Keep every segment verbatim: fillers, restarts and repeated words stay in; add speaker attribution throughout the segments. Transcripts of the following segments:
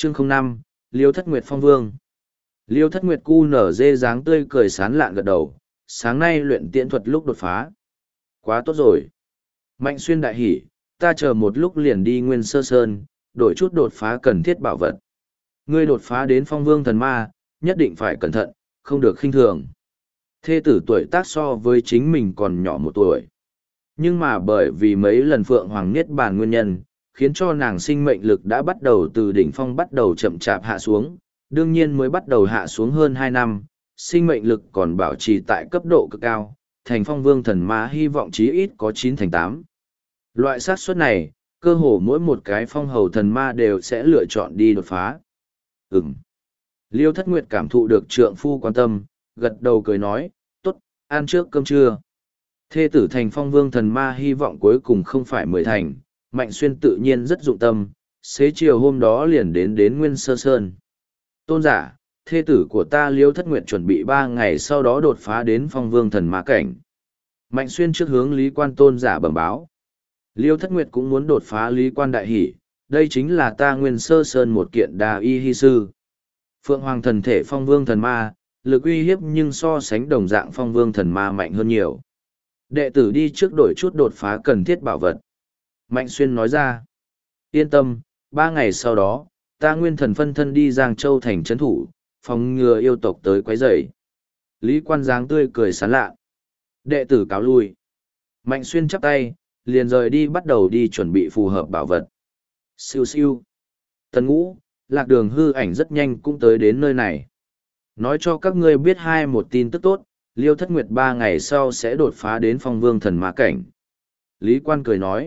Speaker 1: Chương không năm, Liêu Thất Nguyệt Phong Vương. Liêu Thất Nguyệt cu nở dê dáng tươi cười sán lạn gật đầu, sáng nay luyện tiễn thuật lúc đột phá. Quá tốt rồi. Mạnh Xuyên đại hỉ, ta chờ một lúc liền đi Nguyên Sơ Sơn, đổi chút đột phá cần thiết bảo vật. Ngươi đột phá đến Phong Vương thần ma, nhất định phải cẩn thận, không được khinh thường. Thê tử tuổi tác so với chính mình còn nhỏ một tuổi. Nhưng mà bởi vì mấy lần Phượng Hoàng Niết Bàn nguyên nhân, khiến cho nàng sinh mệnh lực đã bắt đầu từ đỉnh phong bắt đầu chậm chạp hạ xuống, đương nhiên mới bắt đầu hạ xuống hơn hai năm, sinh mệnh lực còn bảo trì tại cấp độ cực cao, thành Phong Vương thần ma hy vọng chí ít có chín thành tám. Loại xác suất này, cơ hồ mỗi một cái phong hầu thần ma đều sẽ lựa chọn đi đột phá. Ừm. Liêu Thất Nguyệt cảm thụ được trượng phu quan tâm, gật đầu cười nói, tốt, ăn trước cơm trưa. Thê tử thành Phong Vương thần ma hy vọng cuối cùng không phải mười thành, Mạnh Xuyên tự nhiên rất dụng tâm, xế chiều hôm đó liền đến đến Nguyên Sơ Sơn. Tôn giả, thê tử của ta Liêu Thất Nguyệt chuẩn bị ba ngày sau đó đột phá đến Phong Vương thần ma cảnh. Mạnh Xuyên trước hướng Lý Quan tôn giả bẩm báo. Liêu Thất Nguyệt cũng muốn đột phá Lý Quan đại hỷ, đây chính là ta Nguyên Sơ Sơn một kiện đà y hy sư. Phượng Hoàng thần thể Phong Vương thần ma, lực uy hiếp nhưng so sánh đồng dạng Phong Vương thần ma mạnh hơn nhiều. Đệ tử đi trước đổi chút đột phá cần thiết bảo vật. Mạnh Xuyên nói ra. Yên tâm, ba ngày sau đó, ta nguyên thần phân thân đi Giang Châu thành trấn thủ, phòng ngừa yêu tộc tới quấy rầy. Lý Quan dáng tươi cười sán lạ. Đệ tử cáo lui. Mạnh Xuyên chắp tay, liền rời đi bắt đầu đi chuẩn bị phù hợp bảo vật. Siêu siêu. Tần Ngũ, Lạc Đường hư ảnh rất nhanh cũng tới đến nơi này. Nói cho các ngươi biết hai một tin tức tốt, Liêu Thất Nguyệt ba ngày sau sẽ đột phá đến Phong Vương thần ma cảnh. Lý Quan cười nói.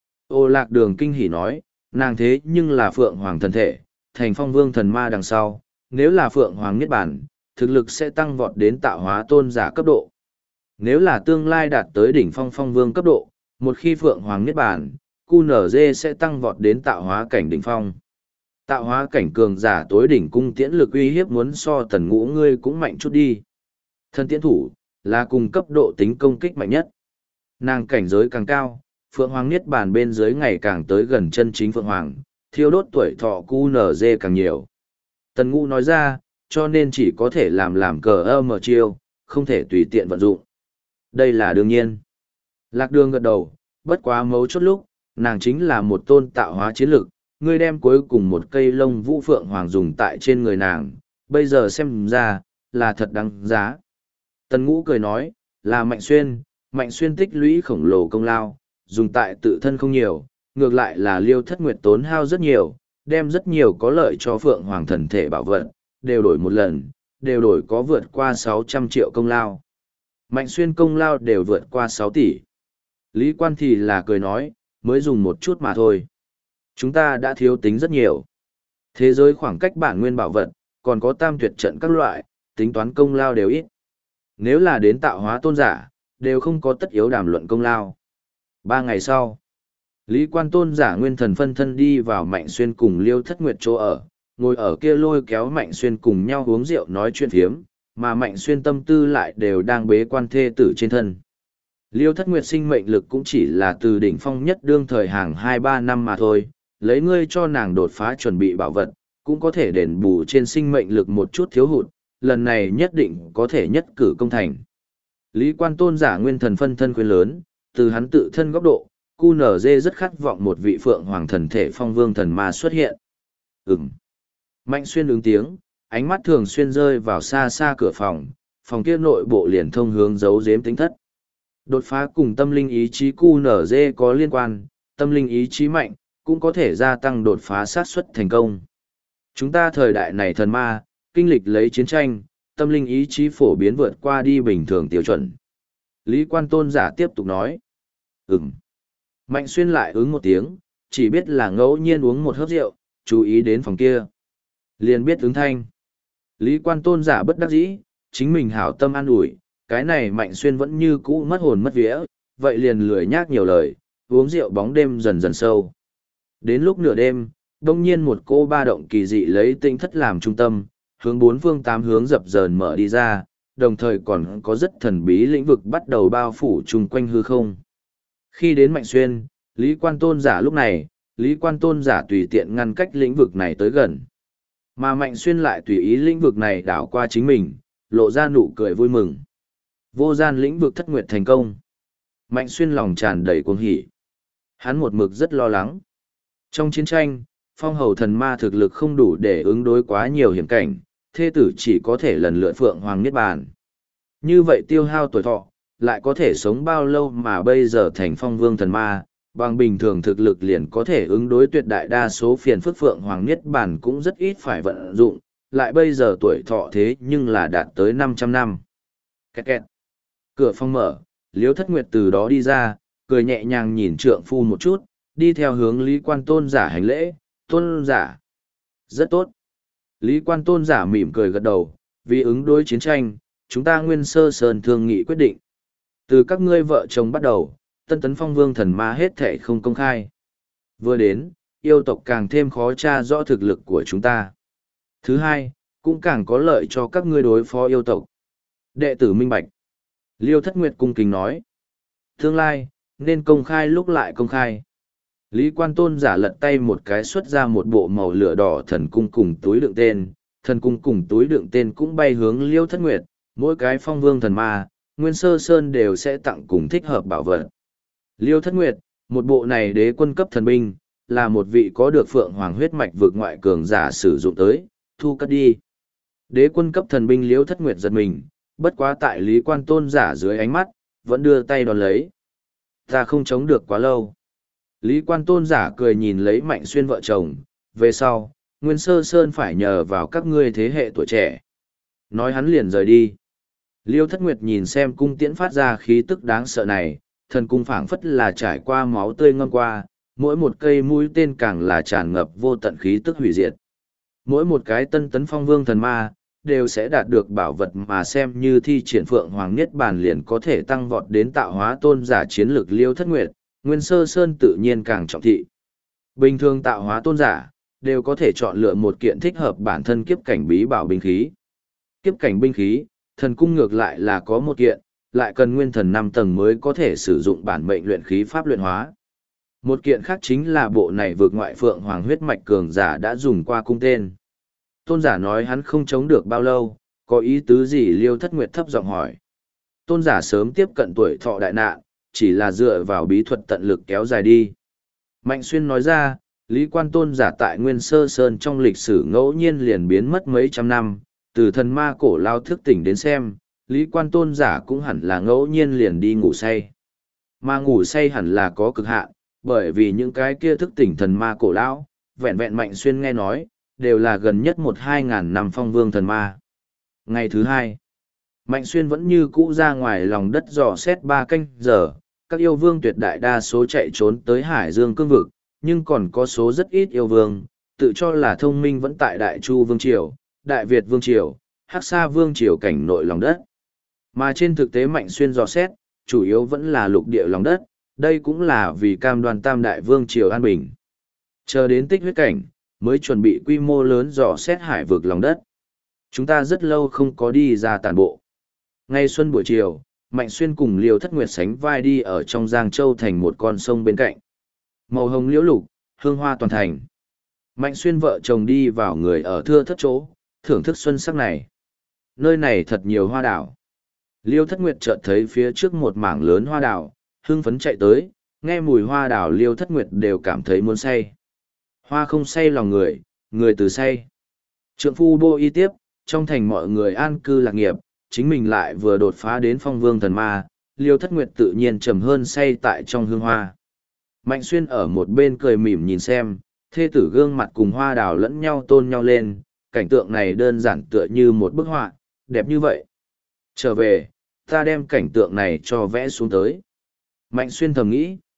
Speaker 1: Ô Lạc Đường kinh hỉ nói, nàng thế nhưng là Phượng Hoàng thần thể, thành Phong Vương thần ma đằng sau, nếu là Phượng Hoàng Niết Bàn, thực lực sẽ tăng vọt đến tạo hóa tôn giả cấp độ. Nếu là tương lai đạt tới đỉnh phong Phong Vương cấp độ, một khi Phượng Hoàng Niết Bàn, cu nở dê sẽ tăng vọt đến tạo hóa cảnh đỉnh phong. Tạo hóa cảnh cường giả tối đỉnh cung tiễn lực uy hiếp muốn so Tần Ngũ ngươi cũng mạnh chút đi. Thân tiễn thủ, là cùng cấp độ tính công kích mạnh nhất. Nàng cảnh giới càng cao, Phượng Hoàng Niết Bàn bên dưới ngày càng tới gần chân chính Phượng Hoàng, thiêu đốt tuổi thọ cu nở dê càng nhiều. Tần Ngũ nói ra, cho nên chỉ có thể làm làm cờ ơ mở chiêu, không thể tùy tiện vận dụng. Đây là đương nhiên. Lạc Đường gật đầu, bất quá mấu chốt lúc, nàng chính là một tôn tạo hóa chiến lực, ngươi đem cuối cùng một cây lông vũ Phượng Hoàng dùng tại trên người nàng, bây giờ xem ra, là thật đáng giá. Tần Ngũ cười nói, là Mạnh Xuyên, Mạnh Xuyên tích lũy khổng lồ công lao, dùng tại tự thân không nhiều, ngược lại là Liêu Thất Nguyệt tốn hao rất nhiều, đem rất nhiều có lợi cho Phượng Hoàng thần thể bảo vật, đều đổi một lần, đều đổi có vượt qua sáu trăm triệu công lao. Mạnh Xuyên công lao đều vượt qua sáu tỷ. Lý Quan thì là cười nói, mới dùng một chút mà thôi. Chúng ta đã thiếu tính rất nhiều. Thế giới khoảng cách bản nguyên bảo vật, còn có tam tuyệt trận các loại, tính toán công lao đều ít. Nếu là đến tạo hóa tôn giả, đều không có tất yếu đàm luận công lao. Ba ngày sau, Lý Quan tôn giả nguyên thần phân thân đi vào Mạnh Xuyên cùng Liêu Thất Nguyệt chỗ ở, ngồi ở kia lôi kéo Mạnh Xuyên cùng nhau uống rượu nói chuyện phiếm, mà Mạnh Xuyên tâm tư lại đều đang bế quan thê tử trên thân. Liêu Thất Nguyệt sinh mệnh lực cũng chỉ là từ đỉnh phong nhất đương thời hàng hai ba năm mà thôi, lấy ngươi cho nàng đột phá chuẩn bị bảo vật, cũng có thể đền bù trên sinh mệnh lực một chút thiếu hụt, lần này nhất định có thể nhất cử công thành. Lý Quan tôn giả nguyên thần phân thân khuyên lớn, từ hắn tự thân góc độ, cu nở dê rất khát vọng một vị Phượng Hoàng thần thể Phong Vương thần ma xuất hiện. Ừm. Mạnh Xuyên ứng tiếng, ánh mắt thường xuyên rơi vào xa xa cửa phòng, phòng kia nội bộ liền thông hướng giấu giếm tính thất. Đột phá cùng tâm linh ý chí cu nở dê có liên quan, tâm linh ý chí mạnh, cũng có thể gia tăng đột phá xác suất thành công. Chúng ta thời đại này thần ma, kinh lịch lấy chiến tranh, tâm linh ý chí phổ biến vượt qua đi bình thường tiêu chuẩn. Lý Quan tôn giả tiếp tục nói. Ừm. Mạnh Xuyên lại ứng một tiếng, chỉ biết là ngẫu nhiên uống một hớp rượu, chú ý đến phòng kia. Liền biết ứng thanh. Lý Quan tôn giả bất đắc dĩ, chính mình hảo tâm an ủi, cái này Mạnh Xuyên vẫn như cũ mất hồn mất vía, vậy liền lười nhác nhiều lời, uống rượu bóng đêm dần dần sâu. Đến lúc nửa đêm, đông nhiên một cô ba động kỳ dị lấy tinh thất làm trung tâm, hướng bốn phương tám hướng dập dờn mở đi ra, đồng thời còn có rất thần bí lĩnh vực bắt đầu bao phủ chung quanh hư không. Khi đến Mạnh Xuyên, Lý Quan tôn giả lúc này, Lý Quan tôn giả tùy tiện ngăn cách lĩnh vực này tới gần. Mà Mạnh Xuyên lại tùy ý lĩnh vực này đảo qua chính mình, lộ ra nụ cười vui mừng. Vô gian lĩnh vực thất nguyệt thành công. Mạnh Xuyên lòng tràn đầy cuồng hỉ. Hắn một mực rất lo lắng. Trong chiến tranh, phong hầu thần ma thực lực không đủ để ứng đối quá nhiều hiểm cảnh, thê tử chỉ có thể lần lượt phượng hoàng niết bàn. Như vậy tiêu hao tuổi thọ, lại có thể sống bao lâu mà bây giờ thành phong vương thần ma, bằng bình thường thực lực liền có thể ứng đối tuyệt đại đa số phiền phức phượng hoàng niết bàn cũng rất ít phải vận dụng, lại bây giờ tuổi thọ thế nhưng là đạt tới năm trăm năm. Kẹt kẹt. Cửa phòng mở, Liễu Thất Nguyệt từ đó đi ra, cười nhẹ nhàng nhìn trượng phu một chút, đi theo hướng Lý Quan Tôn giả hành lễ, tôn giả. Rất tốt. Lý Quan Tôn giả mỉm cười gật đầu, vì ứng đối chiến tranh, chúng ta Nguyên Sơ Sơn thương nghị quyết định. Từ các ngươi vợ chồng bắt đầu, tân tấn phong vương thần ma hết thể không công khai. Vừa đến, yêu tộc càng thêm khó tra rõ thực lực của chúng ta. Thứ hai, cũng càng có lợi cho các ngươi đối phó yêu tộc. Đệ tử minh bạch. Liêu Thất Nguyệt cung kính nói. Tương lai, nên công khai lúc lại công khai. Lý Quan Tôn giả lật tay một cái xuất ra một bộ màu lửa đỏ thần cung cùng túi đựng tên. Thần cung cùng túi đựng tên cũng bay hướng Liêu Thất Nguyệt, mỗi cái phong vương thần ma, Nguyên Sơ Sơn đều sẽ tặng cùng thích hợp bảo vật. Liêu Thất Nguyệt, một bộ này đế quân cấp thần binh, là một vị có được phượng hoàng huyết mạch vượt ngoại cường giả sử dụng tới, thu cất đi. Đế quân cấp thần binh Liêu Thất Nguyệt giật mình, bất quá tại Lý Quan Tôn giả dưới ánh mắt, vẫn đưa tay đón lấy. Ta không chống được quá lâu. Lý Quan Tôn giả cười nhìn lấy Mạnh Xuyên vợ chồng, về sau, Nguyên Sơ Sơn phải nhờ vào các ngươi thế hệ tuổi trẻ. Nói hắn liền rời đi. Liêu Thất Nguyệt nhìn xem cung tiễn phát ra khí tức đáng sợ này, thần cung phảng phất là trải qua máu tươi ngâm qua, mỗi một cây mũi tên càng là tràn ngập vô tận khí tức hủy diệt. Mỗi một cái tân tấn phong vương thần ma, đều sẽ đạt được bảo vật mà xem như thi triển phượng hoàng niết bàn liền có thể tăng vọt đến tạo hóa tôn giả chiến lược Liêu Thất Nguyệt, Nguyên Sơ Sơn tự nhiên càng trọng thị. Bình thường tạo hóa tôn giả, đều có thể chọn lựa một kiện thích hợp bản thân kiếp cảnh bí bảo binh khí. Kiếp cảnh binh khí, thần cung ngược lại là có một kiện, lại cần nguyên thần năm tầng mới có thể sử dụng bản mệnh luyện khí pháp luyện hóa. Một kiện khác chính là bộ này vượt ngoại phượng hoàng huyết mạch cường giả đã dùng qua cung tên. Tôn giả nói hắn không chống được bao lâu, có ý tứ gì? Liêu Thất Nguyệt thấp giọng hỏi. Tôn giả sớm tiếp cận tuổi thọ đại nạn, chỉ là dựa vào bí thuật tận lực kéo dài đi. Mạnh Xuyên nói ra, Lý Quan Tôn giả tại Nguyên Sơ Sơn trong lịch sử ngẫu nhiên liền biến mất mấy trăm năm, từ thần ma cổ lao thức tỉnh đến xem, Lý Quan Tôn giả cũng hẳn là ngẫu nhiên liền đi ngủ say. Mà ngủ say hẳn là có cực hạn, bởi vì những cái kia thức tỉnh thần ma cổ lão, vẹn vẹn Mạnh Xuyên nghe nói, đều là gần nhất một hai ngàn năm phong vương thần ma. Ngày thứ hai, Mạnh Xuyên vẫn như cũ ra ngoài lòng đất dò xét ba canh giờ, các yêu vương tuyệt đại đa số chạy trốn tới Hải Dương cương vực, nhưng còn có số rất ít yêu vương, tự cho là thông minh vẫn tại Đại Chu Vương Triều, Đại Việt Vương Triều, Hắc Sa Vương Triều cảnh nội lòng đất. Mà trên thực tế Mạnh Xuyên dò xét, chủ yếu vẫn là lục địa lòng đất, đây cũng là vì cam đoan Tam Đại Vương Triều an bình. Chờ đến tích huyết cảnh, mới chuẩn bị quy mô lớn dò xét hải vực lòng đất. Chúng ta rất lâu không có đi ra tàn bộ. Ngay xuân buổi chiều, Mạnh Xuyên cùng Liêu Thất Nguyệt sánh vai đi ở trong Giang Châu thành một con sông bên cạnh. Màu hồng liễu lục, hương hoa toàn thành. Mạnh Xuyên vợ chồng đi vào người ở thưa thất chỗ, thưởng thức xuân sắc này. Nơi này thật nhiều hoa đảo. Liêu Thất Nguyệt chợt thấy phía trước một mảng lớn hoa đảo, hưng phấn chạy tới, nghe mùi hoa đảo Liêu Thất Nguyệt đều cảm thấy muốn say. Hoa không say lòng người, người từ say. Trượng phu bô y tiếp, trong thành mọi người an cư lạc nghiệp, chính mình lại vừa đột phá đến phong vương thần ma, Liêu Thất Nguyệt tự nhiên trầm hơn say tại trong hương hoa. Mạnh Xuyên ở một bên cười mỉm nhìn xem, thê tử gương mặt cùng hoa đào lẫn nhau tôn nhau lên, cảnh tượng này đơn giản tựa như một bức họa, đẹp như vậy. Trở về, ta đem cảnh tượng này cho vẽ xuống tới. Mạnh Xuyên thầm nghĩ.